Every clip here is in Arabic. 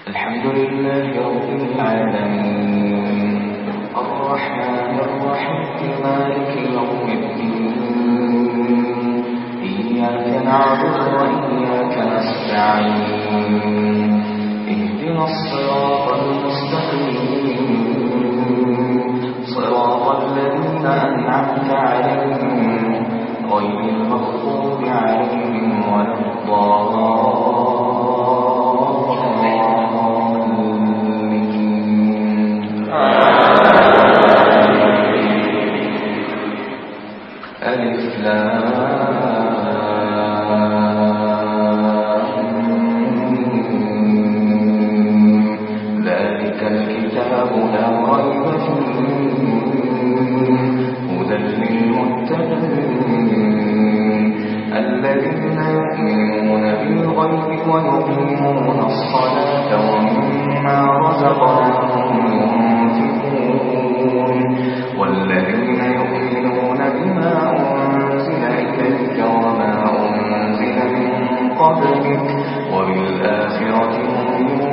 الحمد لله رب العالمين الرحمن الرحيم مالك يوم الدين إياك نعبد وإياك نستعين اهدنا الصراط المستقيم صراط الذين أنعمت عليهم غير المغضوب عليهم ولا ذلك الكتاب لا ريب فيه هدى للمتقين الذين يؤمنون بالغيب ويقيمون الصلاة ومما رزقناهم ينفقون والذين يؤمنون بما أنزل إليك وما أنزل من قبلك وبالآخرة هم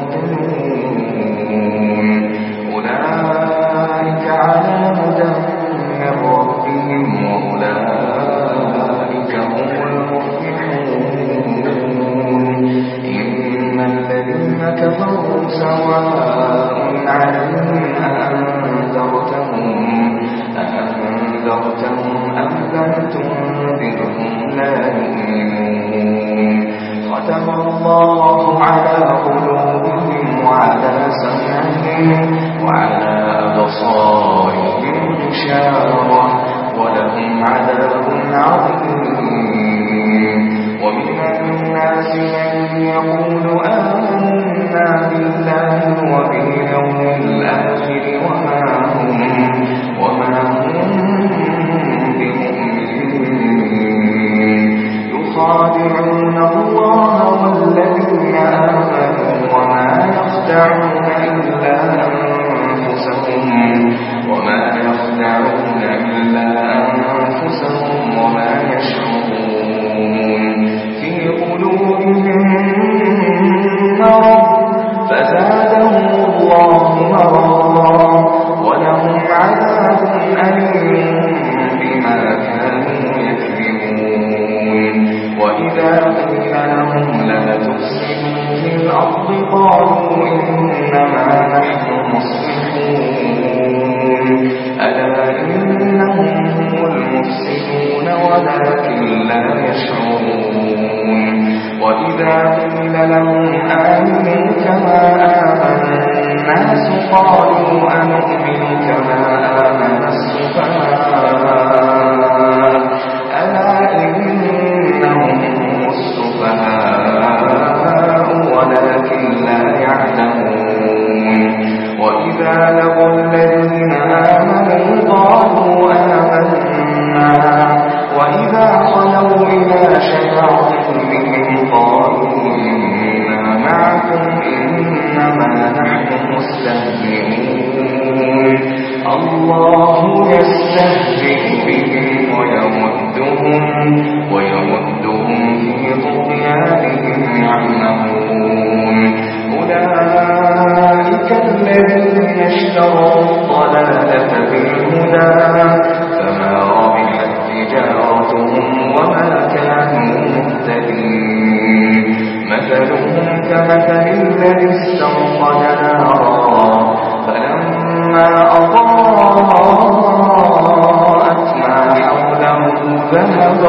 يوقنون أولئك على هدى من ربهم وأولئك هم المفلحون إن الذين كفروا سواء عليهم أأنذرتهم أم لم تنذرهم لا يؤمنون ختم الله على قلوبهم وعلى سمعهم وعلى أبصارهم غشاوة ولهم عذاب عظيم ومن الناس من يقول آمنا بالله وباليوم الآخر وما هم بمؤمنين يخادعون الله والذين آمنوا وما يخدعون إلا أنفسهم وما يشعرون في قلوبهم مرض فزادهم الله مرضا ولهم عذاب أليم بما كانوا يكذبون وإذا قيل لهم لا تفسدوا في الأرض قالوا إنما نحن مصلحون ألا إنهم هم المفسدون ولكن لا يشعرون وإذا قيل لهم آمنوا كما آمن الناس قالوا أنؤمن كما آمن السفهاء ألا إنهم هم السفهاء ولكن لا يعلمون وإذا لقوا الذين آمنوا قالوا آمنا وإذا خلوا إلى شياطينهم قالوا إنا معكم إنما نحن مستهزئون الله يستهزئ بهم ويمدهم في طغيانهم يعمهون أولئك الذين اشتروا الضلالة بالهدى فما ربحت تجارتهم وما كانوا مهتدين مثلهم كمثل الذي استوقد نارا فلما أضاءت ما حوله ذهب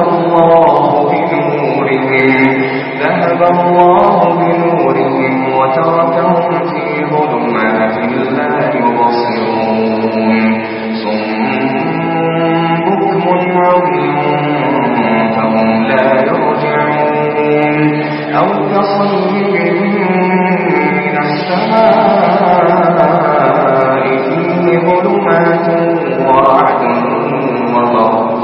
الله بنورهم وتركهم في ظلمات لا يبصرون صم بكم عمي فهم لا يرجعون أو كصيب من السماء فيه ظلمات ورعد وبرق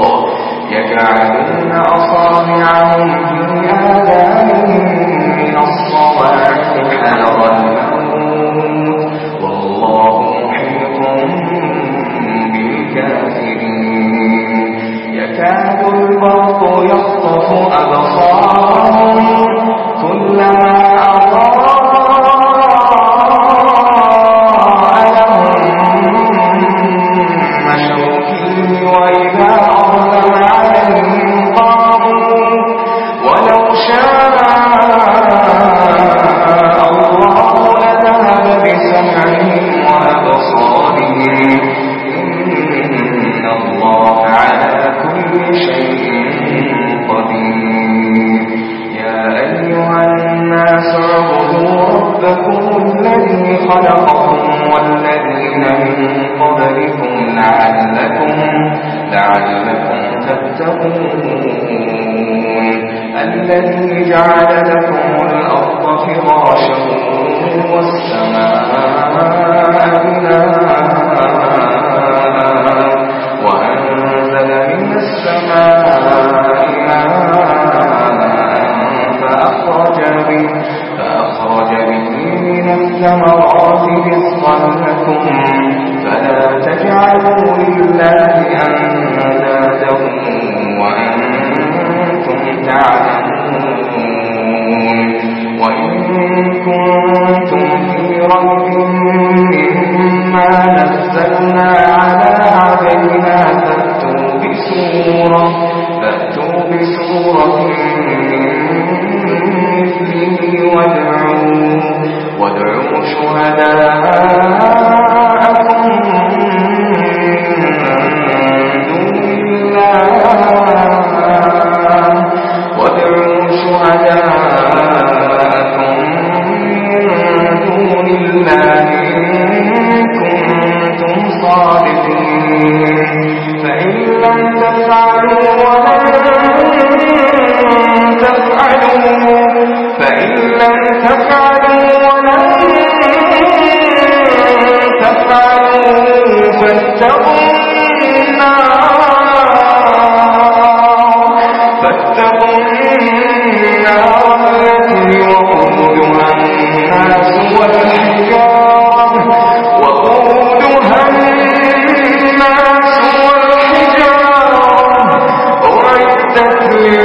يجعلون أصابعهم في آذانهم من الصواعق خلقكم والذين من قبلكم لعلكم تتقون الذي جعل لكم الأرض فراشا والسماء بناء وأنزل من السماء فأخرج به من الثمرات رزقا لكم فلا تجعلوا لله أندادا وأنتم تعلمون وإن كنتم في ريب مما نزلنا على عبدنا فأتوا بسورة وادعوا شهداءكم من دون الله إن كنتم صادقين فإن لم تفعلوا ولن فاتقوا النار التي وقودها الناس والحجارة أعدت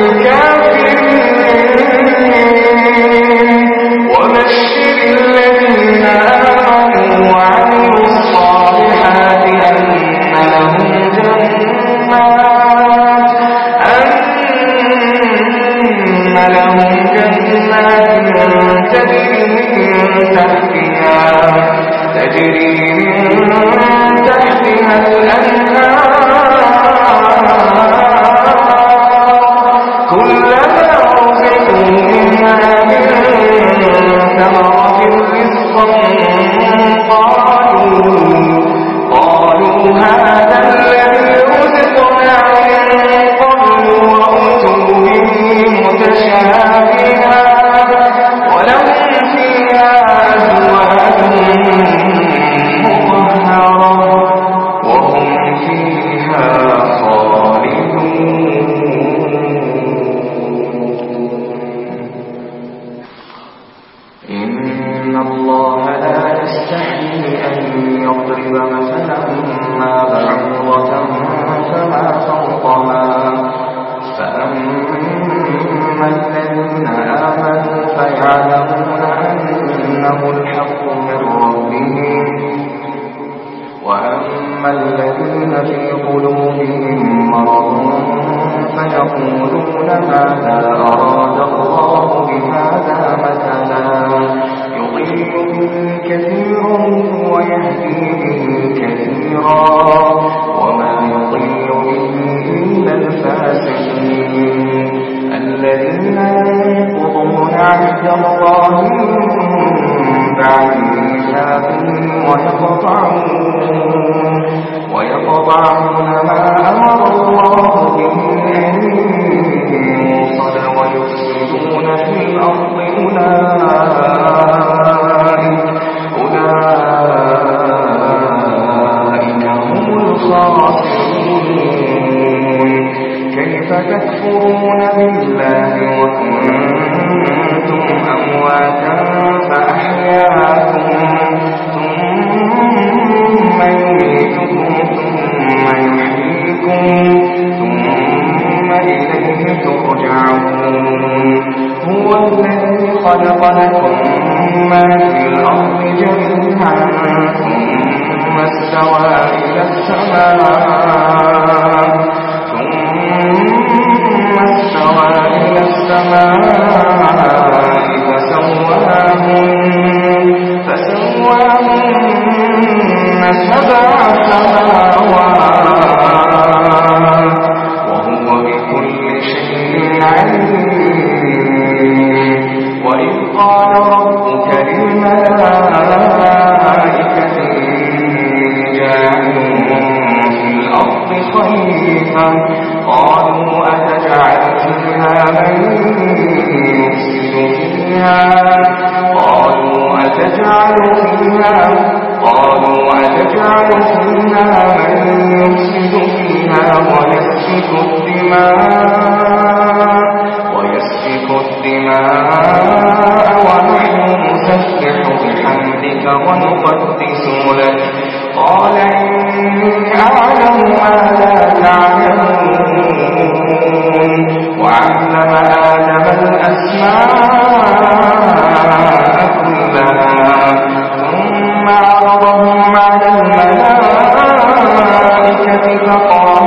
للكافرين وبشر الذين آمنوا وعملوا الصالحات أن لهم جنات تجري من تحتها الأنهار كلما رزقوا منها من ثمرة رزقا قالوا هذا الذي رزقنا من قبل وأتوا به متشابها ولهم فيها أزواج مطهرة وهم فيها خالدون. إن الله لا يستحيي أن يضرب مثلا ما بعوضة فما فوقها فأما الذين آمنوا فيعلمون أنه الحق من ربهم وأما الذين في قلوبهم مرض فيقولون ماذا أراد الله بهذا مثلا يضل به كثيرا ويهدي به كثيرا وما يضل به إلا الفاسقين الذين ينقضون عهد الله من بعد ميثاقه ويقطعون ما أمر الله به أن يوصل ويفسدون في الأرض أولئك هم الخاسرون. كيف تكفرون بالله وكنتم أمواتا فأحياكم ثم يميتكم ثم يحييكم ثم إليه ترجعون. هو الذي خلق لكم ما في الأرض جميعا ثم استوى إلى السماء فسواهن سبع سماوات وهو بكل شيء عليم. وإذ قال ربك للملائكة فيها قالوا أتجعل فيها من يفسد فيها قالوا أتجعل فيها من يفسد فيها ويسفك الدماء ونحن نسبح بحمدك ونقدس لك قال إني أعلم ما لا تعلمون وعلم آدم الأسماء كلها ثم عرضهم على الملائكة فقال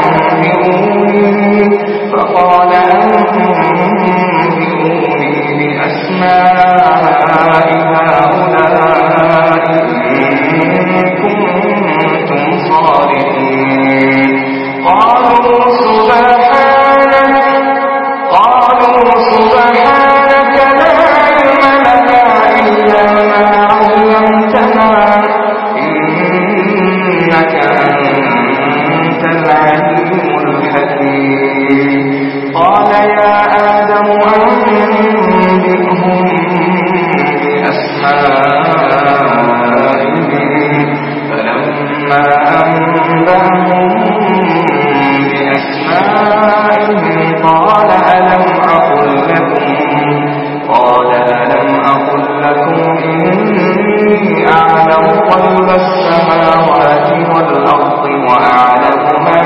أنبئوني بأسماء هؤلاء إن كنتم صادقين قالوا سبحانك لا علم لنا إلا ما علمتنا إنك أنت العليم الحكيم قال يا آدم أنبئهم بأسمائهم فلما أنبأهم بأسمائهم قال ألم أقل لكم إني أعلم غيب السماوات والأرض وأعلم ما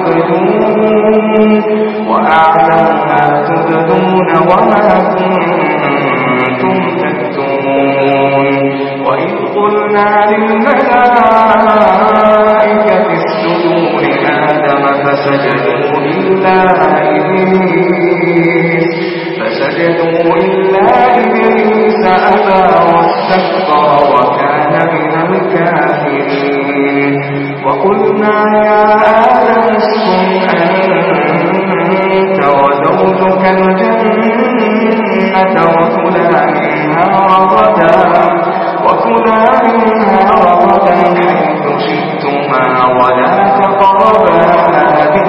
تبدون وما كنتم تكتمون وإذ قلنا للملائكة اسجدوا لآدم فسجدوا إلا إبليس أبى واستكبر وكان من الكافرين وقلنا يا آدم اسكن أنت وزوجك الجنة وكلا منها رغدا حيث شئتما ولا تقربا هذه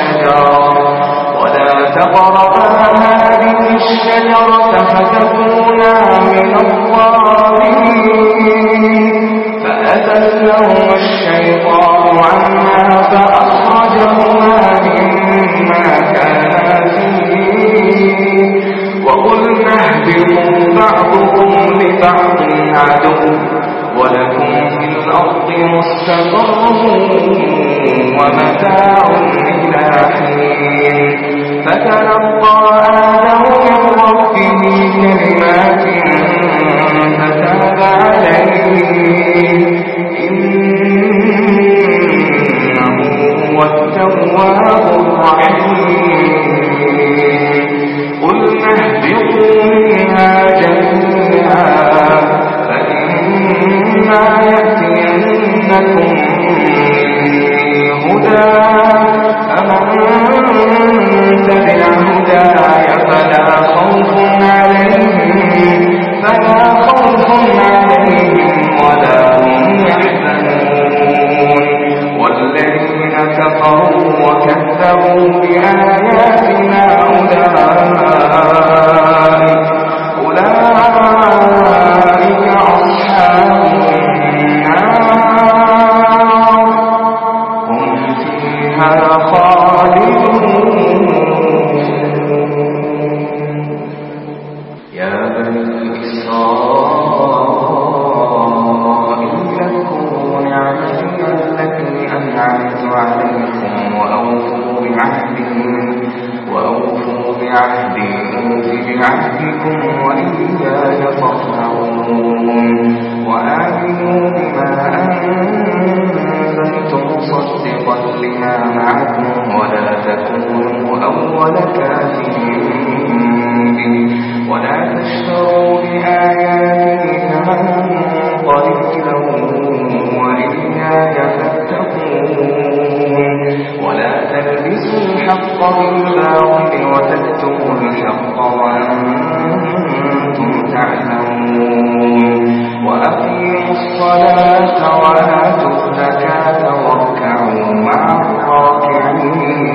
الشجرة فتكونا من الظالمين فأزلهما الشيطان عنها فأخرجهما مما كانا فيه وقلنا اهبطوا بعضكم لبعض عدو ولكم في الأرض مستقر ومتاع إلى حين فتلقى آدم من ربه كلمات فتاب عليه إنه هو التواب الرحيم قلنا اهبطوا منها جميعا فإما يأتينكم هدى فمن تبع هداي فلا خوف عليهم ولا هم يحزنون والذين كفروا وكذبوا بآياتنا أولئك أصحاب النار هم فيها خالدون يا بني إسرائيل اذكروا نعمتي التي أنعمت عليكم وأوفوا بعهدي أوف بعهدكم وإياي فارهبون وآمنوا بما أنزلت مصدقا لما معكم ولا تكونوا أول كافر به ولا تشتروا بآياتي ثمنا قليلا وإياي فاتقون ولا تلبسوا الحق بالباطل وتكتموا الحق وأنتم تعلمون وأقيموا الصلاة وآتوا الزكاة واركعوا مع الراكعين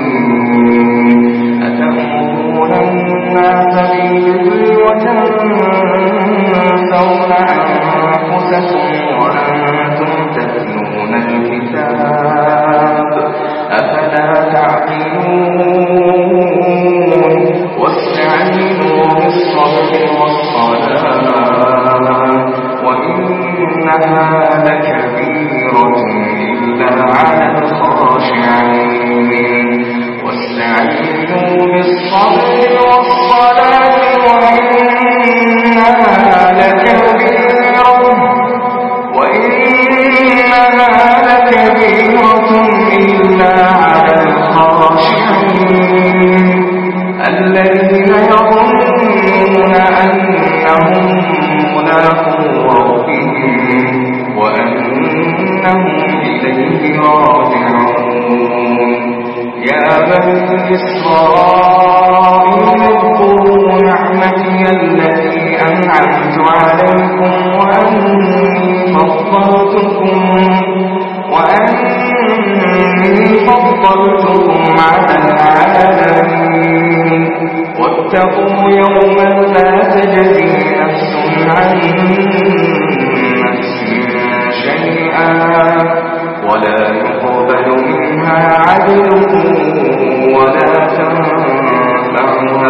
وإنها لكبيرة إلا على الخاشعين واستعينوا بالصبر والصلاة وإنها لكبيرة إلا على الخاشعين الذين يظنون أنهم ملاقو ربهم وأنهم إليه راجعون يا بني إسرائيل اذكروا نعمتي التي أنعمت عليكم وأني فضلتكم على العالمين واتقوا يوما لا تجزي نفس عن نفس شيئا ولا يقبل منها عدل ولا تنفعها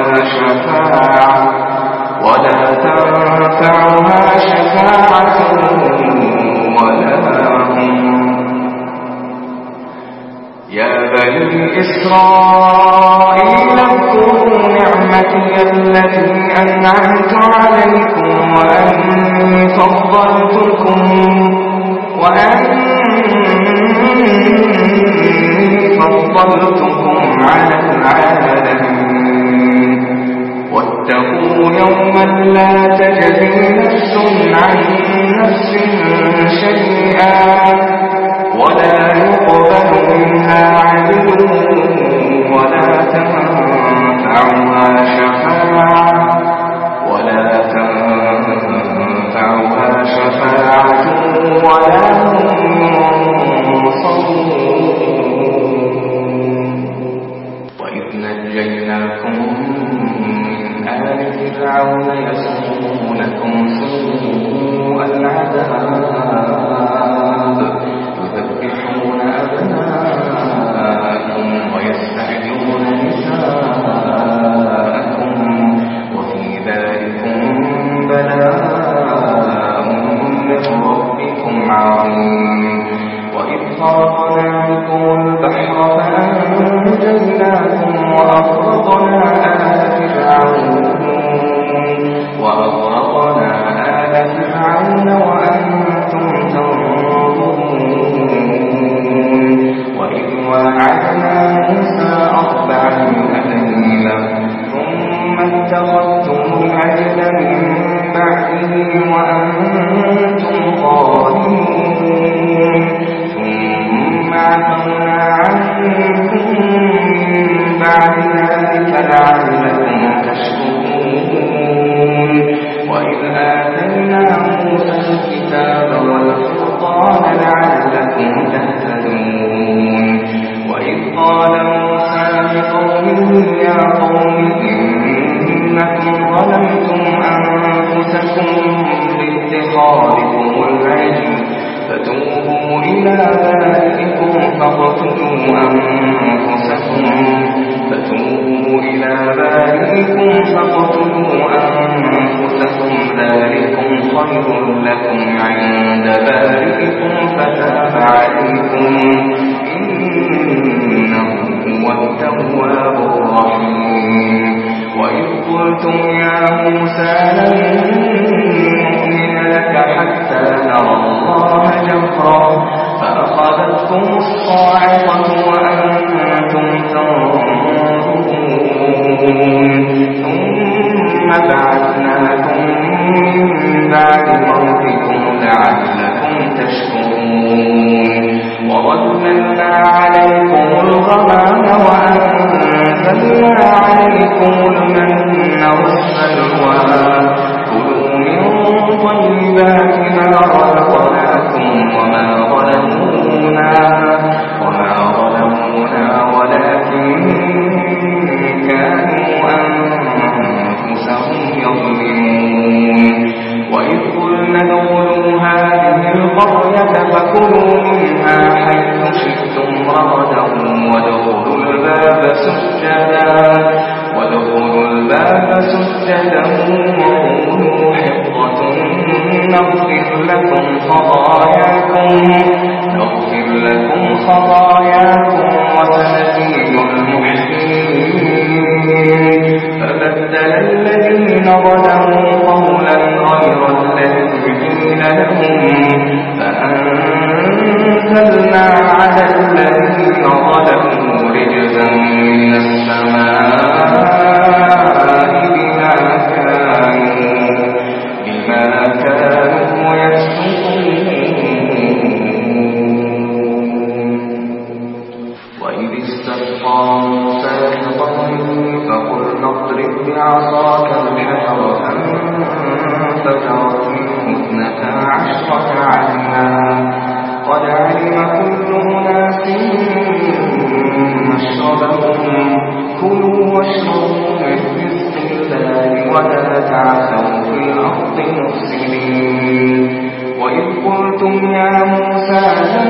شفاعة يا بني إسرائيل اذكروا نعمتي التي أنعمت عليكم وأني فضلتكم على العالمين واتقوا يوما لا تجزي نفس عن نفس شيئا ولا يقبل منها عدل ولا تنفعها شفاعة ولا هم ينصرون وإذ نجيناكم من آل فرعون يسومونكم سوء العذاب يذبحون أبناءكم ويستحيون نساءكم وفي ذلكم بلاء من ربكم عظيم وإذ فرقنا بكم البحر فأنجيناكم وأغرقنا آل فرعون وأنتم تنظرون وإذ واعدنا موسى 40 ليلة ثم اتخذتم العجل من بعده وأنتم ظالمون ثم عفونا عنكم من بعد ذلك لعلكم تشكرون وإذ آتينا موسى الكتاب والفرقان لعلكم تهتدون وإذ قال موسى لقومه يا قوم إنكم ظلمتم أنفسكم باتخاذكم العجل فتوبوا إلى بارئكم فاقتلوا أنفسكم ذلكم خير لكم عند بارئكم فتاب عليكم إنه هو التواب الرحيم وإذ قلتم يا موسى لن نؤمن لك حتى نرى الله جهرا فأخذتكم الصاعقة وأنتم تنظرون ثم بعثناكم من بعد موتكم لعلكم تشكرون وظللنا عليكم الغمام وأنزلنا عليكم المن والسلوى كلوا من طيبات ما رزقناكم وما ظلمونا ولكن كانوا أنفسهم يظلمون وإذ قلنا ادخلوا هذه القرية فكلوا منها حيث شئتم رغدا وادخلوا الباب سجدا وقولوا حطة نغفر لكم خطاياكم وسنزيد المحسنين. فبدل الذين ظلموا قولا غير الذي قيل لهم فأنزلنا على الذين ظلموا رجزا من السماء بما كانوا يفسقون. وإذ استسقى موسى لقومه فقلنا اضرب بعصاك الحجر فانفجرت منه 12 عينا قد علم كل أناس مشربهم كلوا واشربوا من رزق الله ولا تعثوا في الأرض مفسدين. وإذ قلتم يا موسى لن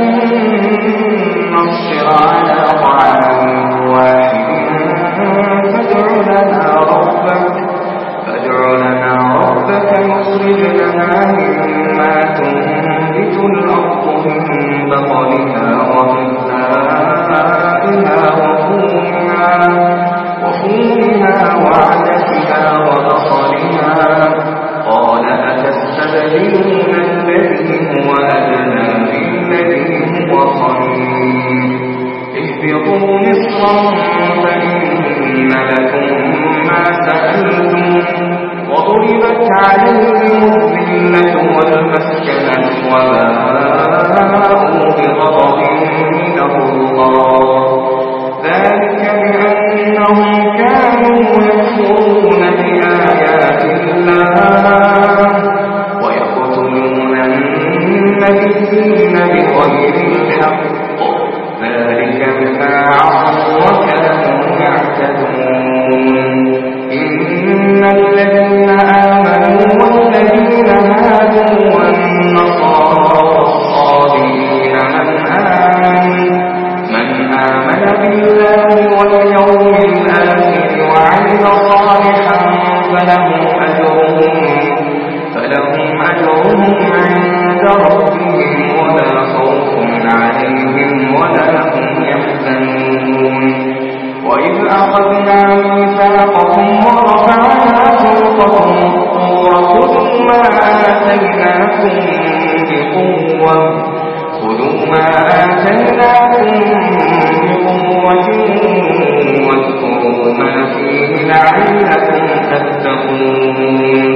نصبر على طعام واحد فادع لنا ربك يخرج لنا مما تنبت الأرض من بقلها وقثائها وفومها وعدسها وبصلها قال أتستبدلون الذي هو أدنى بالذي هو خير اهبطوا مصرا فإن لكم ما سألتم وضربت عليهم الذلة والمسكنة وباءوا بغضب من الله ذلك بأنهم كانوا يكفرون بآيات الله ويقتلون النبيين بغير الحق ذلك بما عصوا وكانوا يعتدون. إن الذين آمنوا والذين هادوا والنصارى والصابئين من آمن بالله واليوم الآخر وعمل صالحا فلهم أجرهم عند ربهم ولا خوف عليهم ولا هم يحزنون. وإذ أخذنا ميثاقكم ورفعنا فوقكم الطور خذوا ما آتيناكم بقوة واذكروا ما فيه لعلكم تتقون.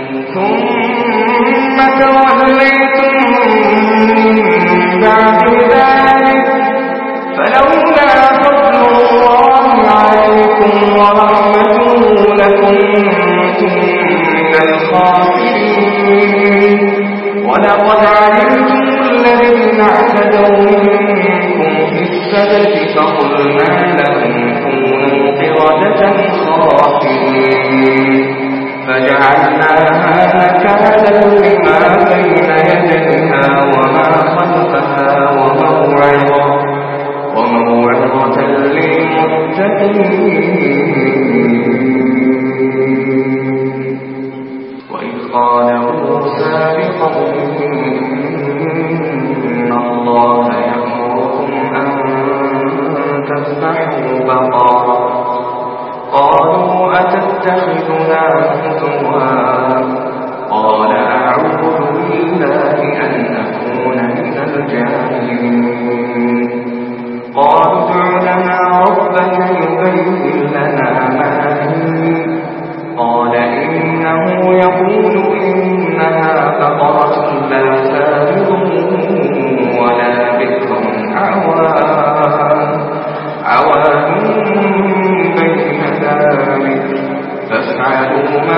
ثم توليتم من بعد ذلك فلولا فضل الله عليكم ورحمته لكنتم من الخاسرين. ولقد علمتم الذين اعتدوا منكم في السبت فقلنا لهم كونوا قردة خاسرين فجعلناها نكالا لما بين يديها وما خلفها وموعظة للمتقين. وإذ قال موسى لقومه إن الله يأمركم أن تذبحوا بقرة قالوا أتتخذنا هزوا قال أعوذ بالله أن أكون من الجاهلين. قالوا ادع لنا ربك يبين لنا ما هي قال إنه يقول إنها بقرة لا فارض ولا بكر عوان بين ذلك فافعلوا ما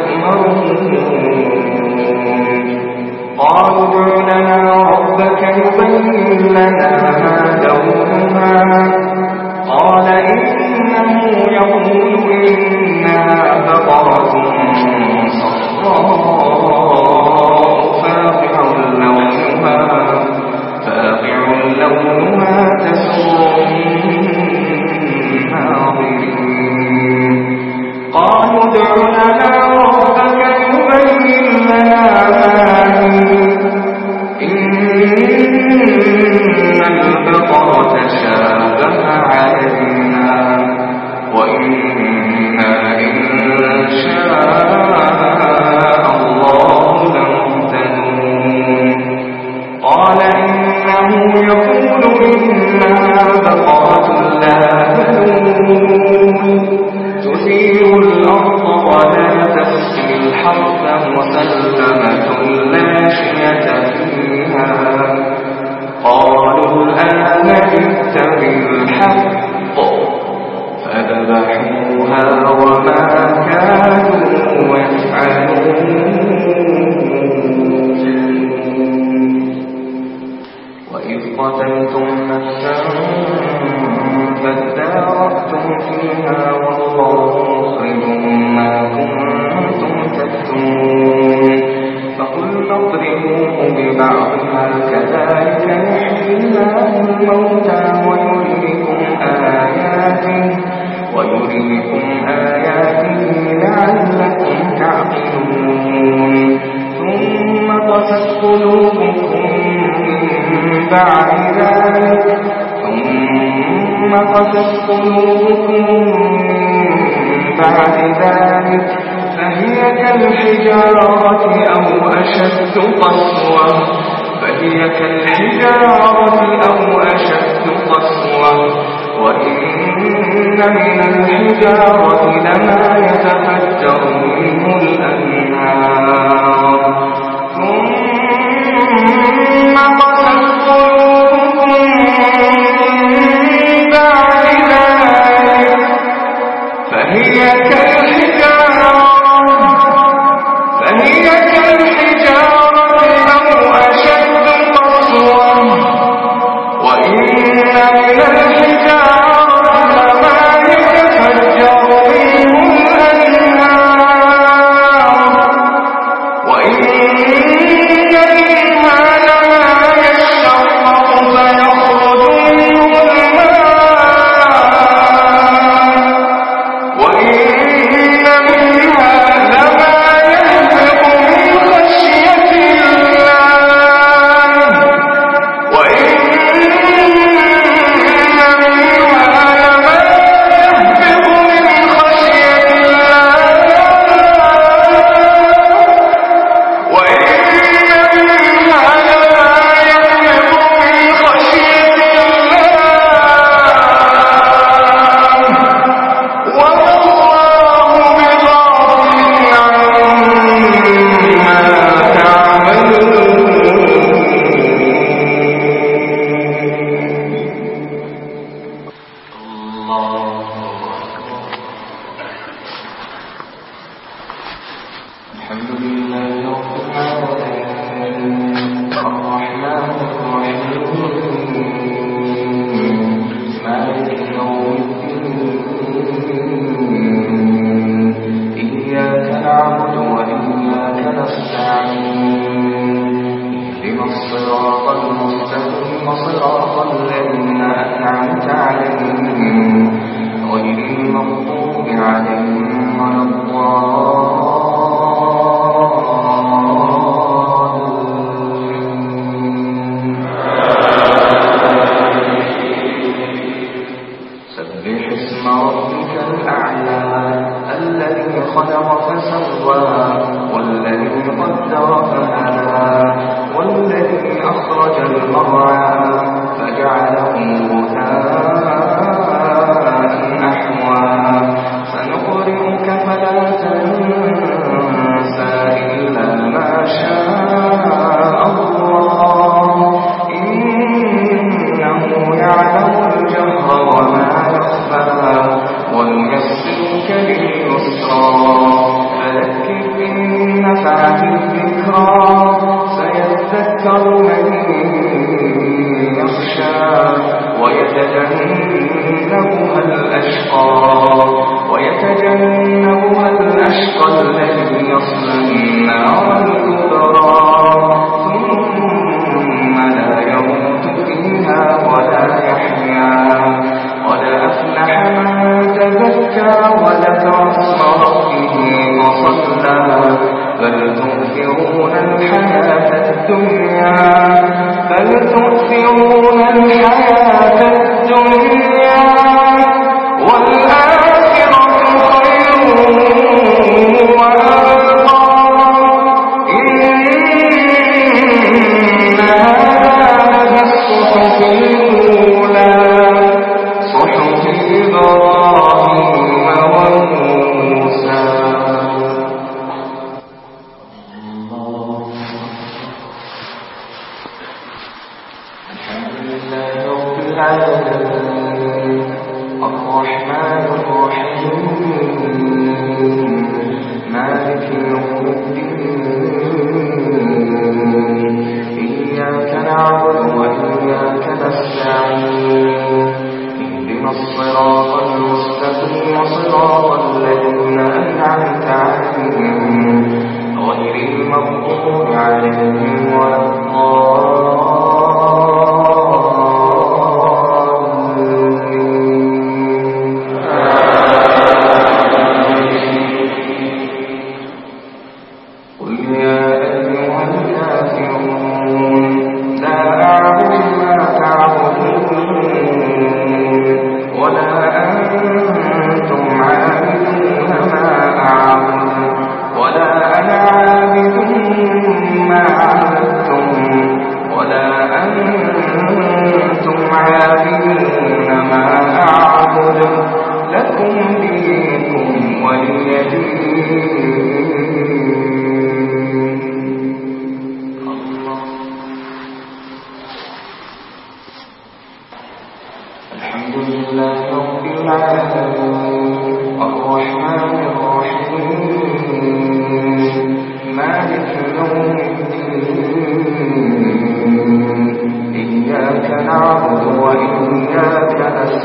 تؤمرون. قالوا ادع لنا ربك يبين لنا ما لونها قال إنه يقول إنها بقرة صفراء فاقع لونها تسر الناظرين. قالوا ادع لنا ربك يبين لنا يفعلون. وإذ قتلتم نفسا فادارأتم فيها والله مخرج ما كنتم تكتمون فقلنا اضربوه ببعضها كذلك يحيي الله الموتى ويريكم آياته لعلكم تعقلون. ثم قست قلوبكم من بعد ذلك فهي كالحجارة أو أشد قسوة وإن من الحجارة لما يتفجر منه الأنهار. ثم قست قلوبكم من بعد ذلك فهي كالحجارة أو أشد قسوة وإن من الحجارة لما يتفجر منه الأنهار وإن منها لما يشقق فيخرج منه الماء وإن منها لما يهبط من خشية الله وإن الحمد لله رب العالمين الرحمن الرحيم مالك يوم الدين إياك نعبد وإياك نستعين اهدنا الصراط المستقيم صراط الذين أنعمت عليهم غير المغضوب عليهم ولا الضالين. سبح اسم ربك الأعلى الذي خلق فسوى والذي قدر فهدى والذي أخرج المرعى فجعله غثاء أحوى سنقرئك فلا تنسى إلا ما شاء الله إنه يعلم الجهر وما يخفى ونيسرك لليسرى فذكر إن نفعت الذكرى سيذكر من يخشى ويتجنبها الأشقى الذي يصلى النار الكبرى ثم لا يموت فيها ولا يحيا قد أفلح من تزكى وذكر اسم ربه وصلى بل تؤثرون الحياة الدنيا والآخرة خير وأبقى إن هذا لفي الصحف الأولى صحف إبراهيم وموسى. الحمد لله رب العالمين الرحمن الرحيم مالك يوم الرحمن الرحيم مالك يوم الدين إياك نعبد وإياك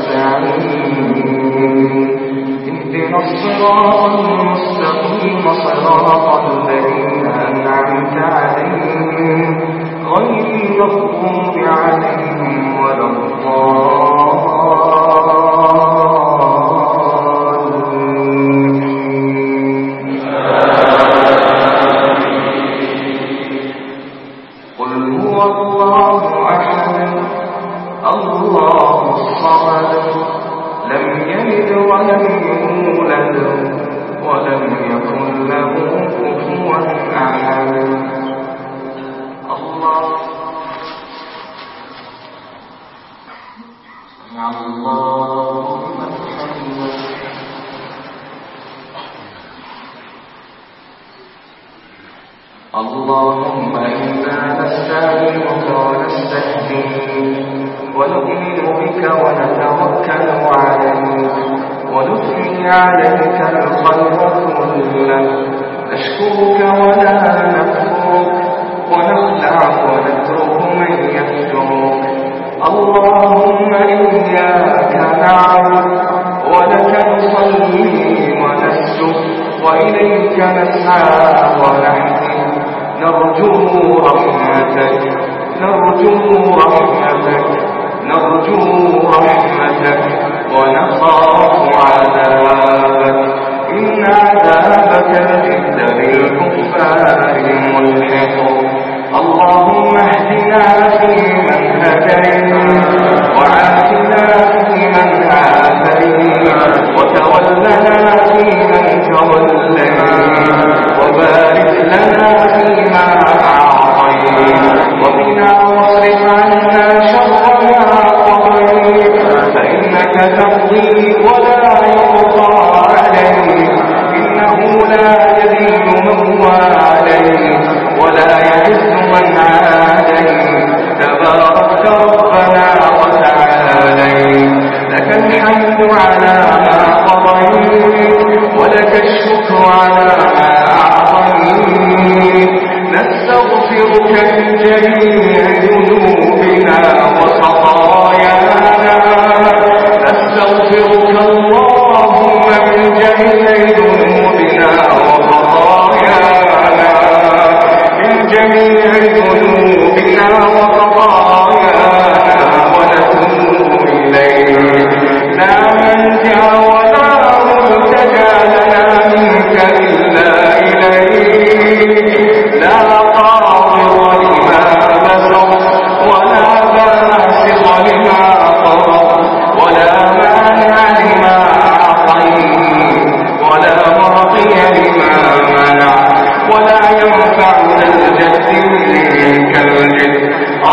نستعين اهدنا الصراط المستقيم صراط الذين أنعمت عليهم غير المغضوب عليهم ولا قل هو الله أحد الله الصمد لم يلد ولم يولد ولم يكن له كفوا أحد الله اللهم إنا نستعينك ونستهديك ونؤمن بك ونتوكل عليك ونثني عليك الخير كله نشكرك ولا نكفرك ونخلع ونترك من يكفرك اللهم إياك نعبد ولك نصلي ونسجد وإليك نسعى ونحفظ نرجو رحمتك ونخاف عذابك إن عذابك الجد بالكفار ملحق اللهم اهدنا فيمن هديت وعافنا فيمن عافيت وتولنا فيمن توليت وبارك لنا فيما أعطيت وقنا واصرف عنا شر ما قضيت فإنك تقضي ولا يقضى عليك إنه لا يذل من واليت ولا يعز من عاديت تبارك ربنا وتعاليت لك الحمد على ما قضيت ولك الشكر على ما أعطيت نستغفرك من جميع ذنوبنا وخطايانا نستغفرك اللهم من جميع ذنوبنا وخطايانا من جميع ذنوبنا وخطايانا ونتوب إليك لا ملجأ ولا ملتجأ لنا منك إلا إليك لا قابض لما بسط ولا باسط لما قبض ولا مانع لما أعطيت ولا معطي لما منع ولا ينفع ذا الجد منك الجد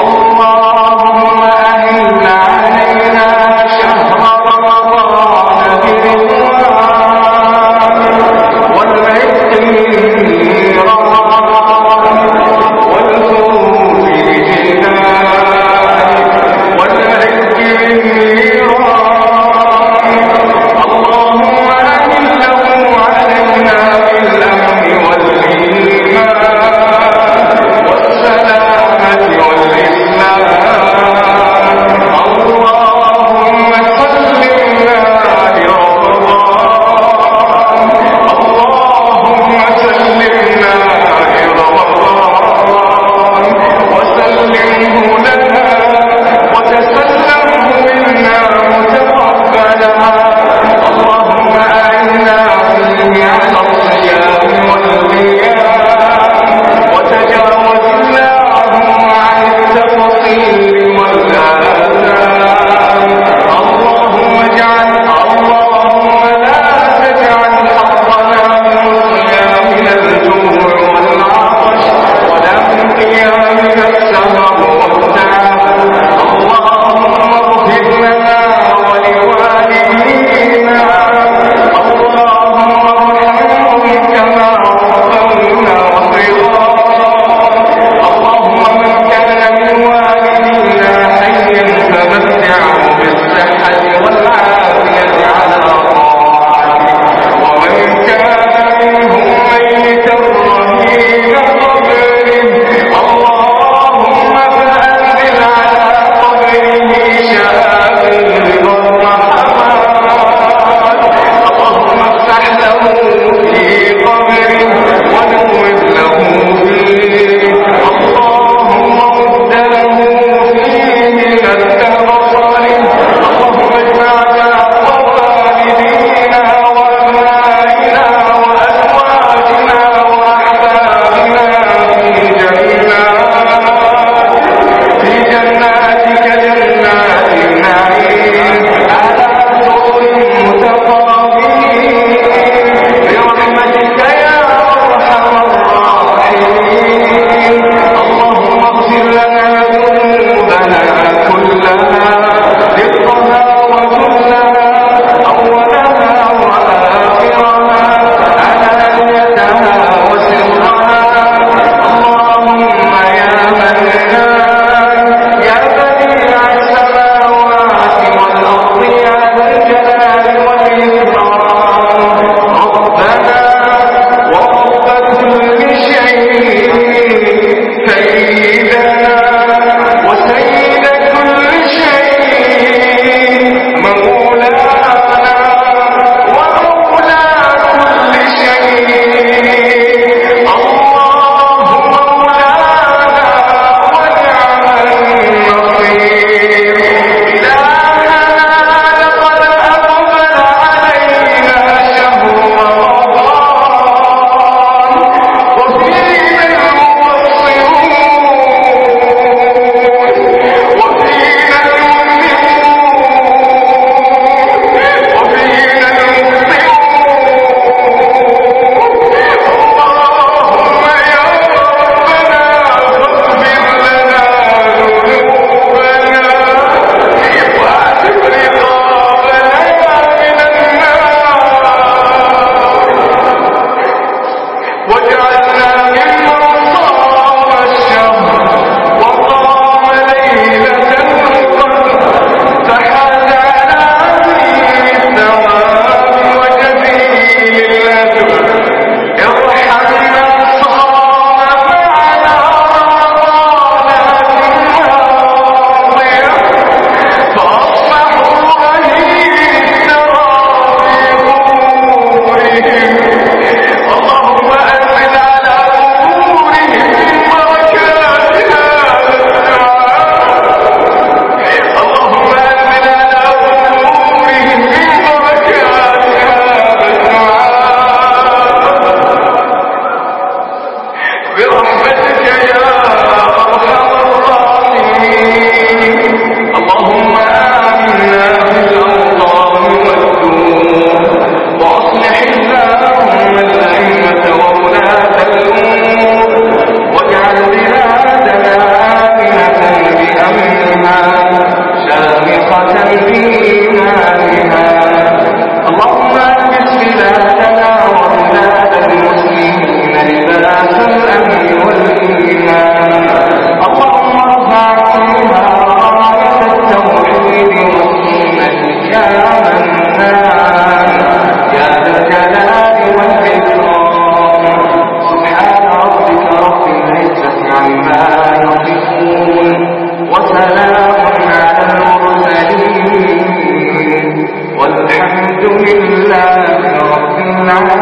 والحمد لله رب العالمين.